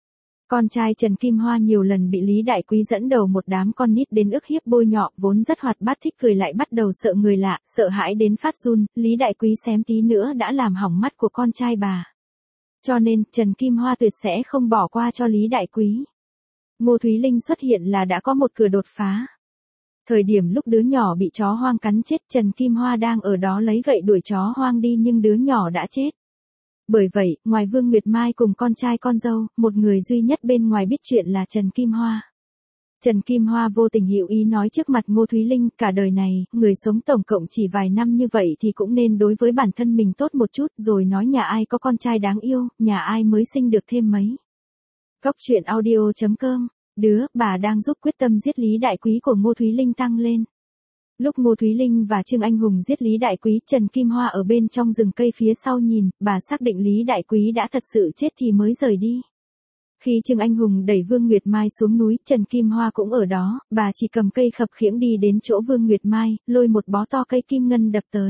Con trai Trần Kim Hoa nhiều lần bị Lý Đại Quý dẫn đầu một đám con nít đến ức hiếp bôi nhọ, vốn rất hoạt bát thích cười lại bắt đầu sợ người lạ, sợ hãi đến phát run, Lý Đại Quý xém tí nữa đã làm hỏng mắt của con trai bà. Cho nên, Trần Kim Hoa tuyệt sẽ không bỏ qua cho Lý Đại Quý. Ngô Thúy Linh xuất hiện là đã có một cửa đột phá. Thời điểm lúc đứa nhỏ bị chó hoang cắn chết, Trần Kim Hoa đang ở đó lấy gậy đuổi chó hoang đi nhưng đứa nhỏ đã chết. Bởi vậy, ngoài Vương Nguyệt Mai cùng con trai con dâu, một người duy nhất bên ngoài biết chuyện là Trần Kim Hoa. Trần Kim Hoa vô tình hữu ý nói trước mặt Ngô Thúy Linh, cả đời này, người sống tổng cộng chỉ vài năm như vậy thì cũng nên đối với bản thân mình tốt một chút, rồi nói nhà ai có con trai đáng yêu, nhà ai mới sinh được thêm mấy. Cóc truyện audio chấm com. Đứa, bà đang giúp quyết tâm giết Lý Đại Quý của Ngô Thúy Linh tăng lên. Lúc Ngô Thúy Linh và Trương Anh Hùng giết Lý Đại Quý, Trần Kim Hoa ở bên trong rừng cây phía sau nhìn, bà xác định Lý Đại Quý đã thật sự chết thì mới rời đi. Khi Trương Anh Hùng đẩy Vương Nguyệt Mai xuống núi, Trần Kim Hoa cũng ở đó, bà chỉ cầm cây khập khiễng đi đến chỗ Vương Nguyệt Mai, lôi một bó to cây kim ngân đập tới.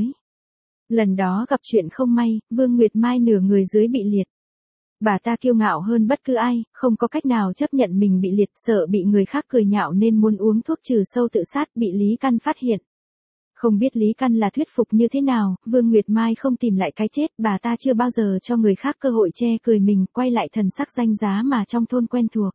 Lần đó gặp chuyện không may, Vương Nguyệt Mai nửa người dưới bị liệt. Bà ta kiêu ngạo hơn bất cứ ai, không có cách nào chấp nhận mình bị liệt, sợ bị người khác cười nhạo nên muốn uống thuốc trừ sâu tự sát, bị Lý Căn phát hiện. Không biết Lý Căn là thuyết phục như thế nào, Vương Nguyệt Mai không tìm lại cái chết, bà ta chưa bao giờ cho người khác cơ hội che cười mình, quay lại thần sắc danh giá mà trong thôn quen thuộc.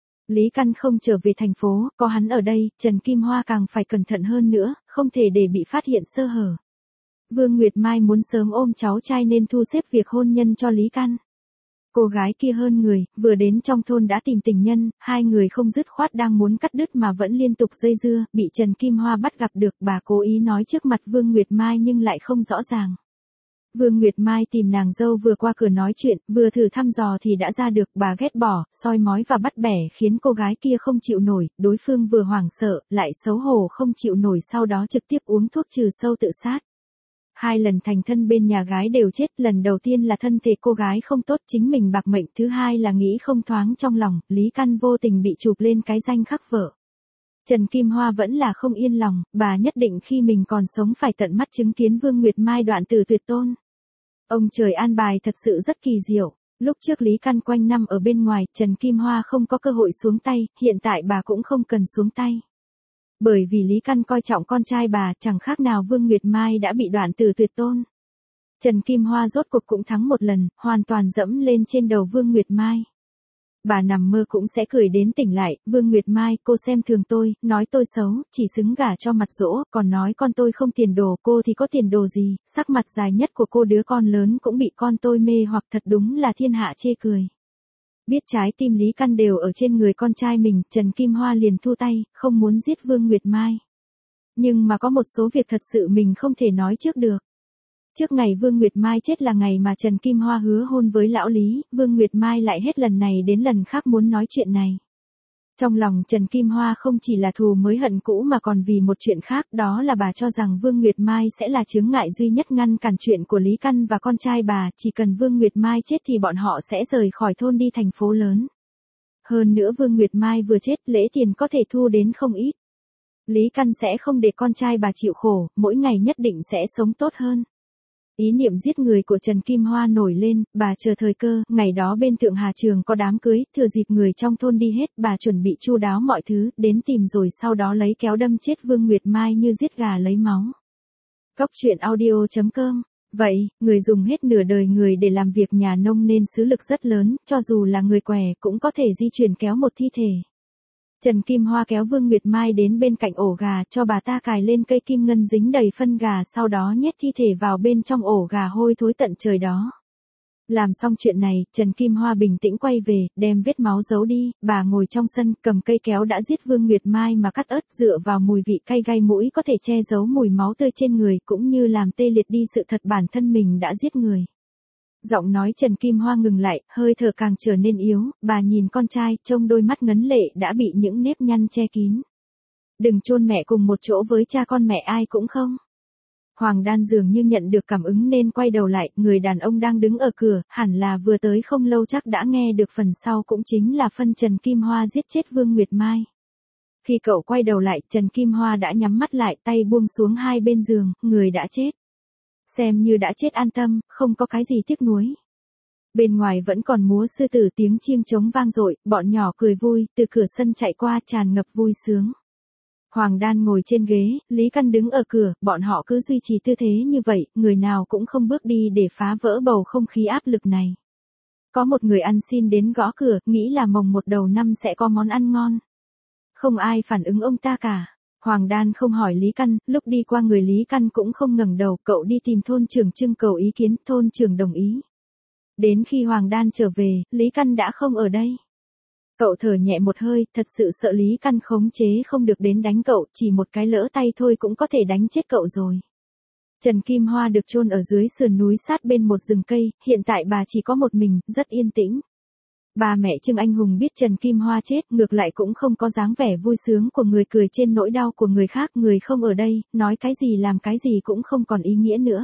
Lý Căn không trở về thành phố, có hắn ở đây, Trần Kim Hoa càng phải cẩn thận hơn nữa, không thể để bị phát hiện sơ hở. Vương Nguyệt Mai muốn sớm ôm cháu trai nên thu xếp việc hôn nhân cho Lý Căn. Cô gái kia hơn người, vừa đến trong thôn đã tìm tình nhân, hai người không dứt khoát đang muốn cắt đứt mà vẫn liên tục dây dưa, bị Trần Kim Hoa bắt gặp được, bà cố ý nói trước mặt Vương Nguyệt Mai nhưng lại không rõ ràng. Vương Nguyệt Mai tìm nàng dâu vừa qua cửa nói chuyện, vừa thử thăm dò thì đã ra được, bà ghét bỏ, soi mói và bắt bẻ khiến cô gái kia không chịu nổi, đối phương vừa hoảng sợ, lại xấu hổ không chịu nổi, sau đó trực tiếp uống thuốc trừ sâu tự sát. Hai lần thành thân bên nhà gái đều chết, lần đầu tiên là thân thể cô gái không tốt chính mình bạc mệnh, thứ hai là nghĩ không thoáng trong lòng, Lý Căn vô tình bị chụp lên cái danh khắc vợ. Trần Kim Hoa vẫn là không yên lòng, bà nhất định khi mình còn sống phải tận mắt chứng kiến Vương Nguyệt Mai đoạn tử tuyệt tôn. Ông trời an bài thật sự rất kỳ diệu. Lúc trước Lý Căn quanh năm ở bên ngoài, Trần Kim Hoa không có cơ hội xuống tay, hiện tại bà cũng không cần xuống tay. Bởi vì Lý Căn coi trọng con trai bà, chẳng khác nào Vương Nguyệt Mai đã bị đoạn tử tuyệt tôn. Trần Kim Hoa rốt cuộc cũng thắng một lần, hoàn toàn dẫm lên trên đầu Vương Nguyệt Mai. Bà nằm mơ cũng sẽ cười đến tỉnh lại, Vương Nguyệt Mai, cô xem thường tôi, nói tôi xấu, chỉ xứng gả cho Mặt Dỗ, còn nói con tôi không tiền đồ, cô thì có tiền đồ gì, sắc mặt dài nhất của cô đứa con lớn cũng bị con tôi mê hoặc, thật đúng là thiên hạ chê cười. Biết trái tim Lý Căn đều ở trên người con trai mình, Trần Kim Hoa liền thu tay, không muốn giết Vương Nguyệt Mai. Nhưng mà có một số việc thật sự mình không thể nói trước được. Trước ngày Vương Nguyệt Mai chết là ngày mà Trần Kim Hoa hứa hôn với lão Lý, Vương Nguyệt Mai lại hết lần này đến lần khác muốn nói chuyện này. Trong lòng Trần Kim Hoa không chỉ là thù mới hận cũ mà còn vì một chuyện khác, đó là bà cho rằng Vương Nguyệt Mai sẽ là chướng ngại duy nhất ngăn cản chuyện của Lý Căn và con trai bà, chỉ cần Vương Nguyệt Mai chết thì bọn họ sẽ rời khỏi thôn đi thành phố lớn. Hơn nữa Vương Nguyệt Mai vừa chết, lễ tiền có thể thu đến không ít. Lý Căn sẽ không để con trai bà chịu khổ, mỗi ngày nhất định sẽ sống tốt hơn. Ý niệm giết người của Trần Kim Hoa nổi lên, bà chờ thời cơ, ngày đó bên Thượng Hà Trường có đám cưới, thừa dịp người trong thôn đi hết, bà chuẩn bị chu đáo mọi thứ, đến tìm rồi sau đó lấy kéo đâm chết Vương Nguyệt Mai như giết gà lấy máu. Cốc truyện audio chấm com. Vậy, người dùng hết nửa đời người để làm việc nhà nông nên sứ lực rất lớn, cho dù là người què cũng có thể di chuyển kéo một thi thể. Trần Kim Hoa kéo Vương Nguyệt Mai đến bên cạnh ổ gà, cho bà ta cài lên cây kim ngân dính đầy phân gà, sau đó nhét thi thể vào bên trong ổ gà hôi thối tận trời đó. Làm xong chuyện này, Trần Kim Hoa bình tĩnh quay về, đem vết máu giấu đi, bà ngồi trong sân, cầm cây kéo đã giết Vương Nguyệt Mai mà cắt ớt, dựa vào mùi vị cay gai mũi có thể che giấu mùi máu tươi trên người, cũng như làm tê liệt đi sự thật bản thân mình đã giết người. Giọng nói Trần Kim Hoa ngừng lại, hơi thở càng trở nên yếu, bà nhìn con trai, trông đôi mắt ngấn lệ đã bị những nếp nhăn che kín. Đừng chôn mẹ cùng một chỗ với cha con mẹ ai cũng không. Hoàng Đan dường như nhận được cảm ứng nên quay đầu lại, người đàn ông đang đứng ở cửa, hẳn là vừa tới không lâu chắc đã nghe được phần sau cũng chính là phân Trần Kim Hoa giết chết Vương Nguyệt Mai. Khi cậu quay đầu lại, Trần Kim Hoa đã nhắm mắt lại, tay buông xuống hai bên giường, người đã chết. Xem như đã chết an tâm, không có cái gì tiếc nuối. Bên ngoài vẫn còn múa sư tử tiếng chiêng trống vang dội, bọn nhỏ cười vui, từ cửa sân chạy qua tràn ngập vui sướng. Hoàng Đan ngồi trên ghế, Lý Căn đứng ở cửa, bọn họ cứ duy trì tư thế như vậy, người nào cũng không bước đi để phá vỡ bầu không khí áp lực này. Có một người ăn xin đến gõ cửa, nghĩ là mồng một đầu năm sẽ có món ăn ngon. Không ai phản ứng ông ta cả. Hoàng Đan không hỏi Lý Căn, lúc đi qua người Lý Căn cũng không ngẩng đầu, cậu đi tìm thôn trưởng trưng cầu ý kiến, thôn trưởng đồng ý. Đến khi Hoàng Đan trở về, Lý Căn đã không ở đây. Cậu thở nhẹ một hơi, thật sự sợ Lý Căn khống chế không được đến đánh cậu, chỉ một cái lỡ tay thôi cũng có thể đánh chết cậu rồi. Trần Kim Hoa được chôn ở dưới sườn núi sát bên một rừng cây, hiện tại bà chỉ có một mình, rất yên tĩnh. Ba mẹ Trương Anh Hùng biết Trần Kim Hoa chết, ngược lại cũng không có dáng vẻ vui sướng của người cười trên nỗi đau của người khác, người không ở đây, nói cái gì làm cái gì cũng không còn ý nghĩa nữa.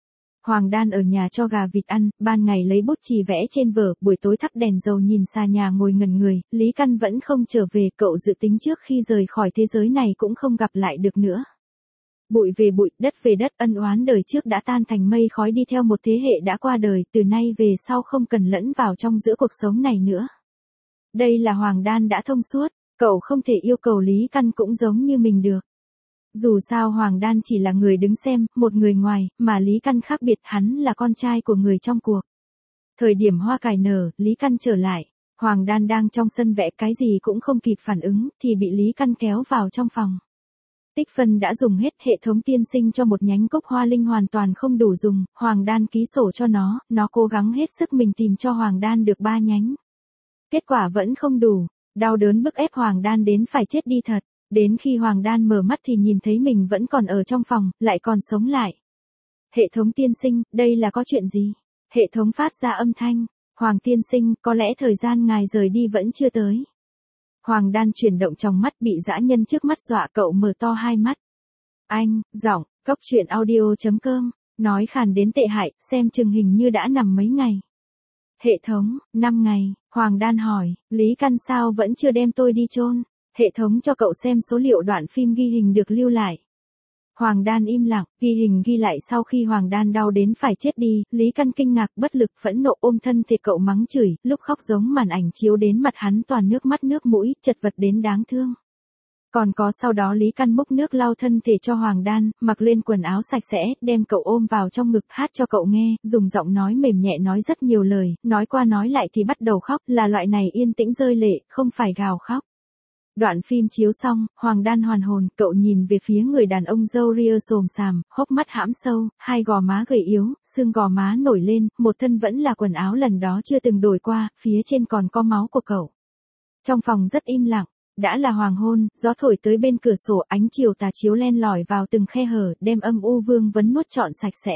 Hoàng Đan ở nhà cho gà vịt ăn, ban ngày lấy bút chì vẽ trên vở, buổi tối thắp đèn dầu nhìn xa nhà ngồi ngẩn người, Lý Căn vẫn không trở về, cậu dự tính trước khi rời khỏi thế giới này cũng không gặp lại được nữa. Bụi về bụi, đất về đất, ân oán đời trước đã tan thành mây khói đi theo một thế hệ đã qua đời, từ nay về sau không cần lẫn vào trong giữa cuộc sống này nữa. Đây là Hoàng Đan đã thông suốt, cậu không thể yêu cầu Lý Căn cũng giống như mình được. Dù sao Hoàng Đan chỉ là người đứng xem, một người ngoài, mà Lý Căn khác biệt, hắn là con trai của người trong cuộc. Thời điểm hoa cải nở, Lý Căn trở lại, Hoàng Đan đang trong sân vẽ cái gì cũng không kịp phản ứng, thì bị Lý Căn kéo vào trong phòng. Tích phân đã dùng hết, hệ thống tiên sinh cho một nhánh cúc hoa linh hoàn toàn không đủ dùng, Hoàng Đan ký sổ cho nó, nó cố gắng hết sức mình tìm cho Hoàng Đan được ba nhánh. Kết quả vẫn không đủ, đau đớn bức ép Hoàng Đan đến phải chết đi thật. Đến khi Hoàng Đan mở mắt thì nhìn thấy mình vẫn còn ở trong phòng, lại còn sống lại. Hệ thống tiên sinh, đây là có chuyện gì? Hệ thống phát ra âm thanh. Hoàng tiên sinh, có lẽ thời gian ngài rời đi vẫn chưa tới. Hoàng Đan chuyển động trong mắt, bị dã nhân trước mắt dọa, cậu mở to hai mắt. Anh, giọng, cốc truyện audio chấm com, nói khàn đến tệ hại, xem chừng hình như đã nằm mấy ngày. Hệ thống, năm ngày, Hoàng Đan hỏi, Lý Căn sao vẫn chưa đem tôi đi chôn? Hệ thống cho cậu xem số liệu đoạn phim ghi hình được lưu lại. Hoàng Đan im lặng, ghi hình ghi lại sau khi Hoàng Đan đau đến phải chết đi, Lý Căn kinh ngạc, bất lực, phẫn nộ ôm thân thể cậu mắng chửi, lúc khóc giống màn ảnh chiếu đến mặt hắn toàn nước mắt nước mũi, chật vật đến đáng thương. Còn có sau đó Lý Căn múc nước lau thân thể cho Hoàng Đan, mặc lên quần áo sạch sẽ, đem cậu ôm vào trong ngực, hát cho cậu nghe, dùng giọng nói mềm nhẹ nói rất nhiều lời, nói qua nói lại thì bắt đầu khóc, là loại này yên tĩnh rơi lệ, không phải gào khóc. Đoạn phim chiếu xong, Hoàng Đan hoàn hồn, cậu nhìn về phía người đàn ông râu ria xồm xàm, hốc mắt hãm sâu, hai gò má gầy yếu, xương gò má nổi lên, một thân vẫn là quần áo lần đó chưa từng đổi qua, phía trên còn có máu của cậu. Trong phòng rất im lặng, đã là hoàng hôn, gió thổi tới bên cửa sổ, ánh chiều tà chiếu len lỏi vào từng khe hở, đem âm u vương vấn nuốt trọn sạch sẽ.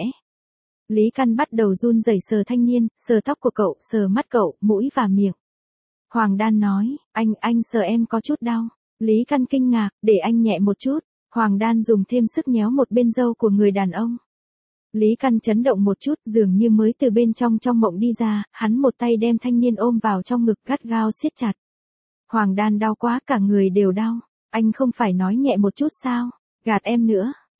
Lý Căn bắt đầu run rẩy sờ thanh niên, sờ tóc của cậu, sờ mắt cậu, mũi và miệng. Hoàng Đan nói, anh, anh sờ em có chút đau. Lý Căn kinh ngạc, để anh nhẹ một chút. Hoàng Đan dùng thêm sức nhéo một bên râu của người đàn ông. Lý Căn chấn động một chút, dường như mới từ bên trong trong mộng đi ra, hắn một tay đem thanh niên ôm vào trong ngực, gắt gao siết chặt. Hoàng Đan đau quá, cả người đều đau. Anh không phải nói nhẹ một chút sao? Gạt em nữa.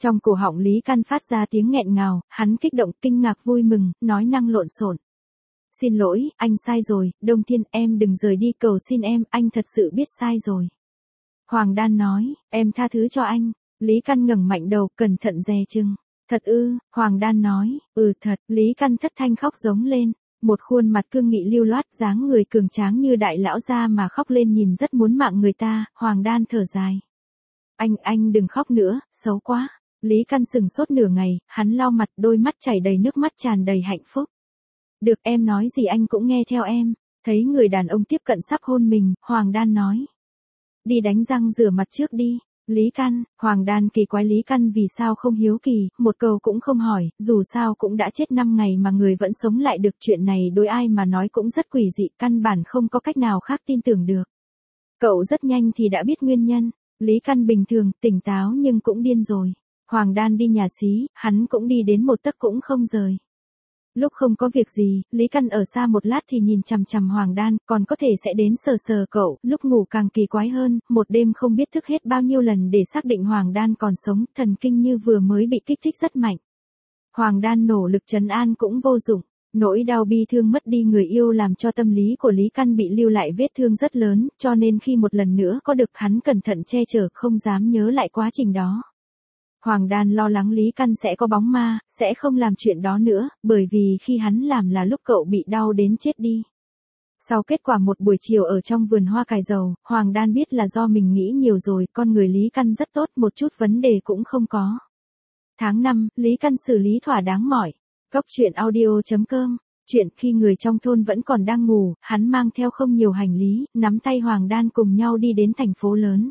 Trong cổ họng Lý Căn phát ra tiếng nghẹn ngào, hắn kích động, kinh ngạc, vui mừng, nói năng lộn xộn. Xin lỗi, anh sai rồi, Đông Thiên, em đừng rời đi, cầu xin em, anh thật sự biết sai rồi. Hoàng Đan nói, em tha thứ cho anh. Lý Căn ngẩng mạnh đầu, cẩn thận dè chừng. Thật ư, Hoàng Đan nói, ừ thật, Lý Căn thất thanh khóc giống lên. Một khuôn mặt cương nghị lưu loát, dáng người cường tráng như đại lão gia mà khóc lên nhìn rất muốn mạng người ta. Hoàng Đan thở dài. Anh, anh đừng khóc nữa, xấu quá. Lý Căn sừng sốt nửa ngày, hắn lau mặt, đôi mắt chảy đầy nước mắt, tràn đầy hạnh phúc. Được, em nói gì anh cũng nghe theo em. Thấy người đàn ông tiếp cận sắp hôn mình, Hoàng Đan nói. Đi đánh răng rửa mặt trước đi. Lý Căn, Hoàng Đan kỳ quái Lý Căn vì sao không hiếu kỳ, một câu cũng không hỏi, dù sao cũng đã chết năm ngày mà người vẫn sống lại được, chuyện này đối ai mà nói cũng rất quỷ dị, căn bản không có cách nào khác tin tưởng được. Cậu rất nhanh thì đã biết nguyên nhân. Lý Căn bình thường, tỉnh táo nhưng cũng điên rồi. Hoàng Đan đi nhà xí, hắn cũng đi đến một tấc cũng không rời. Lúc không có việc gì, Lý Căn ở xa một lát thì nhìn chằm chằm Hoàng Đan, còn có thể sẽ đến sờ sờ cậu, lúc ngủ càng kỳ quái hơn, một đêm không biết thức hết bao nhiêu lần để xác định Hoàng Đan còn sống, thần kinh như vừa mới bị kích thích rất mạnh. Hoàng Đan nỗ lực trấn an cũng vô dụng, nỗi đau bi thương mất đi người yêu làm cho tâm lý của Lý Căn bị lưu lại vết thương rất lớn, cho nên khi một lần nữa có được hắn cẩn thận che chở, không dám nhớ lại quá trình đó. Hoàng Đan lo lắng Lý Căn sẽ có bóng ma, sẽ không làm chuyện đó nữa, bởi vì khi hắn làm là lúc cậu bị đau đến chết đi. Sau kết quả một buổi chiều ở trong vườn hoa cải dầu, Hoàng Đan biết là do mình nghĩ nhiều rồi, con người Lý Căn rất tốt, một chút vấn đề cũng không có. Tháng năm, Lý Căn xử lý thỏa đáng mọi. Góc truyện audio chấm com. Chuyện khi người trong thôn vẫn còn đang ngủ, hắn mang theo không nhiều hành lý, nắm tay Hoàng Đan cùng nhau đi đến thành phố lớn.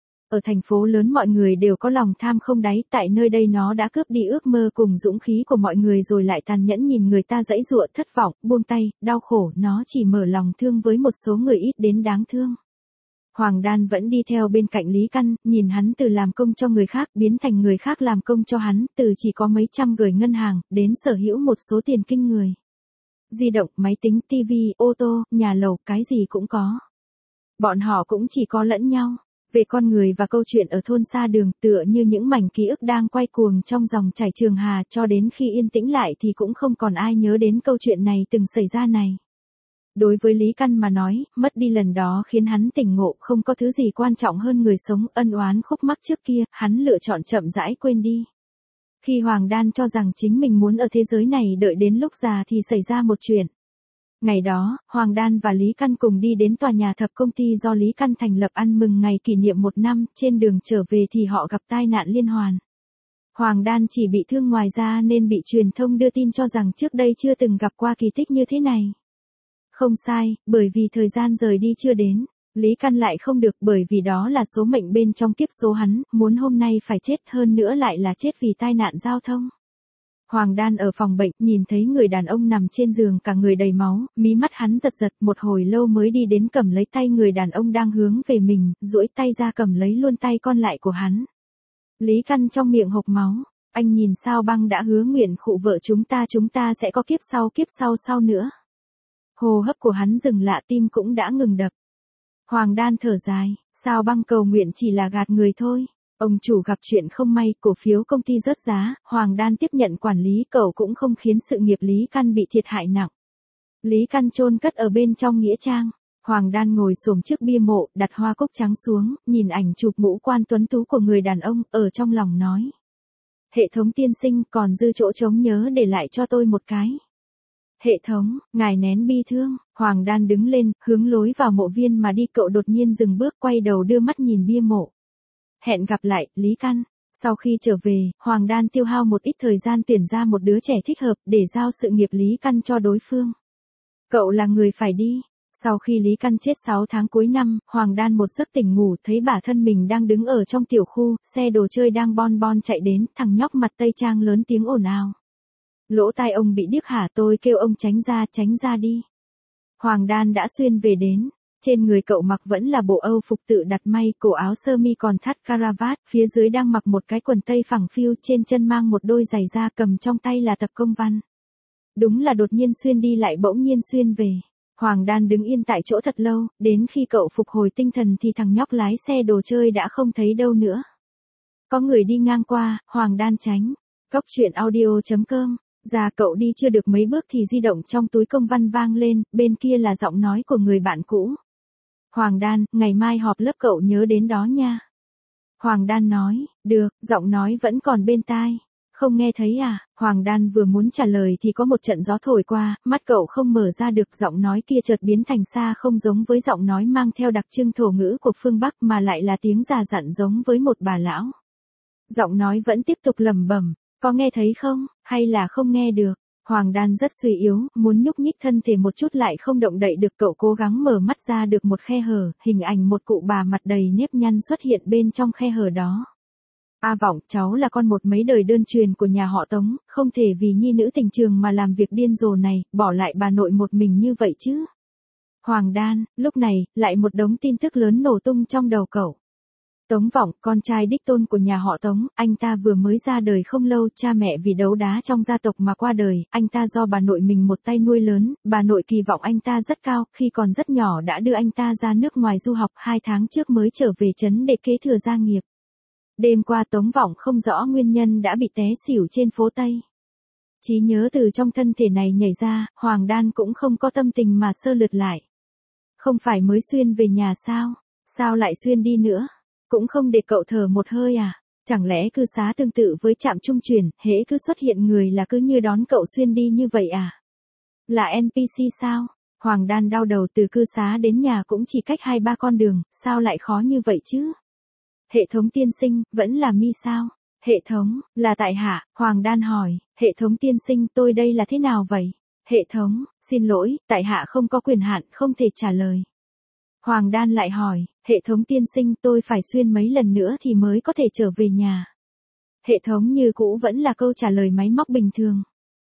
Ở thành phố lớn mọi người đều có lòng tham không đáy, tại nơi đây nó đã cướp đi ước mơ cùng dũng khí của mọi người rồi lại tàn nhẫn nhìn người ta giãy giụa, thất vọng, buông tay, đau khổ, nó chỉ mở lòng thương với một số người ít đến đáng thương. Hoàng Đan vẫn đi theo bên cạnh Lý Căn, nhìn hắn từ làm công cho người khác biến thành người khác làm công cho hắn, từ chỉ có mấy trăm gửi ngân hàng, đến sở hữu một số tiền kinh người. Di động, máy tính, tivi, ô tô, nhà lầu, cái gì cũng có. Bọn họ cũng chỉ có lẫn nhau. Về con người và câu chuyện ở thôn xa đường, tựa như những mảnh ký ức đang quay cuồng trong dòng chảy Trường Hà, cho đến khi yên tĩnh lại thì cũng không còn ai nhớ đến câu chuyện này từng xảy ra này. Đối với Lý Căn mà nói, mất đi lần đó khiến hắn tỉnh ngộ, không có thứ gì quan trọng hơn người sống, ân oán khúc mắc trước kia, hắn lựa chọn chậm rãi quên đi. Khi Hoàng Đan cho rằng chính mình muốn ở thế giới này đợi đến lúc già thì xảy ra một chuyện. Ngày đó, Hoàng Đan và Lý Căn cùng đi đến tòa nhà thập công ty do Lý Căn thành lập ăn mừng ngày kỷ niệm một năm, trên đường trở về thì họ gặp tai nạn liên hoàn. Hoàng Đan chỉ bị thương ngoài da nên bị truyền thông đưa tin cho rằng trước đây chưa từng gặp qua kỳ tích như thế này. Không sai, bởi vì thời gian rời đi chưa đến, Lý Căn lại không được bởi vì đó là số mệnh bên trong kiếp số hắn, muốn hôm nay phải chết hơn nữa lại là chết vì tai nạn giao thông. Hoàng Đan ở phòng bệnh, nhìn thấy người đàn ông nằm trên giường cả người đầy máu, mí mắt hắn giật giật, một hồi lâu mới đi đến cầm lấy tay người đàn ông đang hướng về mình, duỗi tay ra cầm lấy luôn tay con lại của hắn. Lý Căn trong miệng hộc máu, anh nhìn Sao Băng đã hứa nguyện khụ vợ chúng ta chúng ta sẽ có kiếp sau kiếp sau sau nữa. Hô hấp của hắn dừng lạ, tim cũng đã ngừng đập. Hoàng Đan thở dài, Sao Băng cầu nguyện chỉ là gạt người thôi. Ông chủ gặp chuyện không may, cổ phiếu công ty rớt giá, Hoàng Đan tiếp nhận quản lý, cậu cũng không khiến sự nghiệp Lý Căn bị thiệt hại nặng. Lý Căn chôn cất ở bên trong nghĩa trang. Hoàng Đan ngồi xổm trước bia mộ, đặt hoa cúc trắng xuống, nhìn ảnh chụp ngũ quan tuấn tú của người đàn ông, ở trong lòng nói. Hệ thống tiên sinh, còn dư chỗ trống nhớ để lại cho tôi một cái. Hệ thống, ngài nén bi thương. Hoàng Đan đứng lên, hướng lối vào mộ viên mà đi, cậu đột nhiên dừng bước, quay đầu đưa mắt nhìn bia mộ. Hẹn gặp lại, Lý Căn. Sau khi trở về, Hoàng Đan tiêu hao một ít thời gian tuyển ra một đứa trẻ thích hợp để giao sự nghiệp Lý Căn cho đối phương. Cậu là người phải đi. Sau khi Lý Căn chết sáu tháng cuối năm, Hoàng Đan một giấc tỉnh ngủ thấy bản thân mình đang đứng ở trong tiểu khu, xe đồ chơi đang bon bon chạy đến, thằng nhóc mặt tây trang lớn tiếng ồn ào. Lỗ tai ông bị điếc hả, tôi kêu ông tránh ra, tránh ra đi. Hoàng Đan đã xuyên về đến. Trên người cậu mặc vẫn là bộ Âu phục tự đặt may, cổ áo sơ mi còn thắt caravat, phía dưới đang mặc một cái quần tây phẳng phiu, trên chân mang một đôi giày da, cầm trong tay là tập công văn. Đúng là đột nhiên xuyên đi lại bỗng nhiên xuyên về. Hoàng Đan đứng yên tại chỗ thật lâu, đến khi cậu phục hồi tinh thần thì thằng nhóc lái xe đồ chơi đã không thấy đâu nữa. Có người đi ngang qua, Hoàng Đan tránh. Cốc truyện audio.com. Ra cậu đi chưa được mấy bước thì di động trong túi công văn vang lên, bên kia là giọng nói của người bạn cũ. Hoàng Đan, ngày mai họp lớp cậu nhớ đến đó nha. Hoàng Đan nói, được, giọng nói vẫn còn bên tai. Không nghe thấy à? Hoàng Đan vừa muốn trả lời thì có một trận gió thổi qua, mắt cậu không mở ra được, giọng nói kia chợt biến thành xa không giống với giọng nói mang theo đặc trưng thổ ngữ của phương Bắc mà lại là tiếng già dặn giống với một bà lão. Giọng nói vẫn tiếp tục lẩm bẩm, có nghe thấy không, hay là không nghe được? Hoàng Đan rất suy yếu, muốn nhúc nhích thân thể một chút lại không động đậy được, cậu cố gắng mở mắt ra được một khe hở, hình ảnh một cụ bà mặt đầy nếp nhăn xuất hiện bên trong khe hở đó. A Vọng, cháu là con một mấy đời đơn truyền của nhà họ Tống, không thể vì nhi nữ tình trường mà làm việc điên rồ này, bỏ lại bà nội một mình như vậy chứ. Hoàng Đan, lúc này, lại một đống tin tức lớn nổ tung trong đầu cậu. Tống Vọng, con trai đích tôn của nhà họ Tống, anh ta vừa mới ra đời không lâu, cha mẹ vì đấu đá trong gia tộc mà qua đời, anh ta do bà nội mình một tay nuôi lớn, bà nội kỳ vọng anh ta rất cao, khi còn rất nhỏ đã đưa anh ta ra nước ngoài du học, hai tháng trước mới trở về trấn để kế thừa gia nghiệp. Đêm qua Tống Vọng không rõ nguyên nhân đã bị té xỉu trên phố Tây. Trí nhớ từ trong thân thể này nhảy ra, Hoàng Đan cũng không có tâm tình mà sơ lược lại. Không phải mới xuyên về nhà sao? Sao lại xuyên đi nữa? Cũng không để cậu thở một hơi à? Chẳng lẽ cư xá tương tự với trạm trung chuyển, hễ cứ xuất hiện người là cứ như đón cậu xuyên đi như vậy à? Là en pê xê sao? Hoàng Đan đau đầu, từ cư xá đến nhà cũng chỉ cách hai ba con đường, sao lại khó như vậy chứ? Hệ thống tiên sinh, vẫn là mi sao? Hệ thống, là tại hạ, Hoàng Đan hỏi, hệ thống tiên sinh, tôi đây là thế nào vậy? Hệ thống, xin lỗi, tại hạ không có quyền hạn, không thể trả lời. Hoàng Đan lại hỏi, hệ thống tiên sinh, tôi phải xuyên mấy lần nữa thì mới có thể trở về nhà. Hệ thống như cũ vẫn là câu trả lời máy móc bình thường.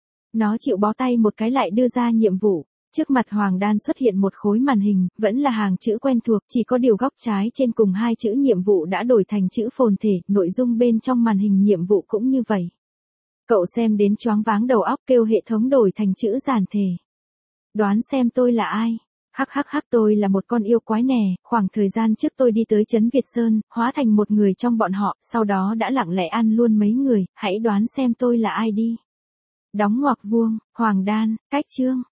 Nó chịu bó tay một cái lại đưa ra nhiệm vụ. Trước mặt Hoàng Đan xuất hiện một khối màn hình, vẫn là hàng chữ quen thuộc, chỉ có điều góc trái trên cùng hai chữ nhiệm vụ đã đổi thành chữ phồn thể, nội dung bên trong màn hình nhiệm vụ cũng như vậy. Cậu xem đến choáng váng đầu óc, kêu hệ thống đổi thành chữ giản thể. Đoán xem tôi là ai? Hắc hắc hắc, tôi là một con yêu quái nè, khoảng thời gian trước tôi đi tới trấn Việt Sơn, hóa thành một người trong bọn họ, sau đó đã lặng lẽ ăn luôn mấy người, hãy đoán xem tôi là ai đi. Đóng ngoặc vuông, Hoàng Đan, cách chương.